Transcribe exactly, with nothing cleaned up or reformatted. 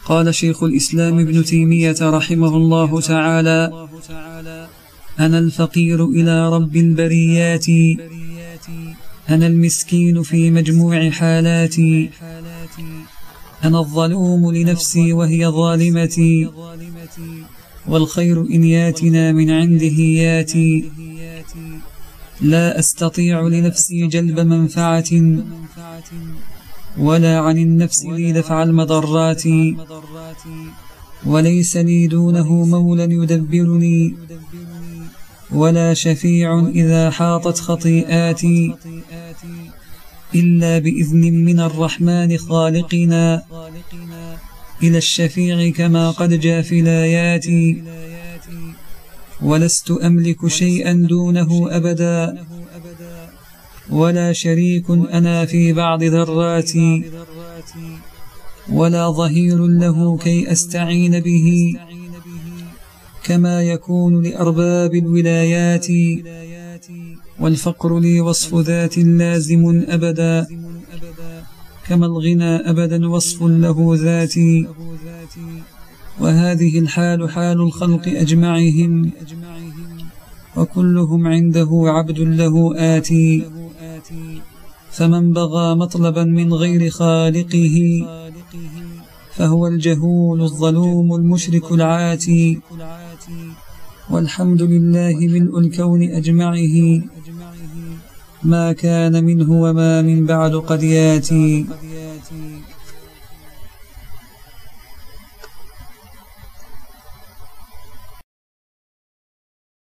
قال شيخ الإسلام ابن تيمية رحمه الله تعالى: أنا الفقير إلى رب البريات، أنا المسكين في مجموع حالاتي، أنا الظلوم لنفسي وهي ظالمتي، والخير إن ياتنا من عنده ياتي، لا أستطيع لنفسي جلب منفعة، ولا عن النفس لي دفع المضرات، وليس لي دونه مولى يدبرني، ولا شفيع إذا حاطت خطيئاتي، إلا بإذن من الرحمن خالقنا إلى الشفيع كما قد جاء في الآيات، ولست أملك شيئا دونه أبدا، ولا شريك أنا في بعض ذراتي، ولا ظهير له كي أستعين به، كما يكون لأرباب الولايات، والفقر لي وصف ذات لازم أبدا، كما الغنى أبدا وصف له ذاتي، وهذه الحال حال الخلق أجمعهم، وكلهم عنده عبد له آتي، فمن بغى مطلبا من غير خالقه فهو الجهول الظلوم المشرك العاتي، والحمد لله ملء الكون أجمعه، ما كان منه وما من بعد قد ياتي.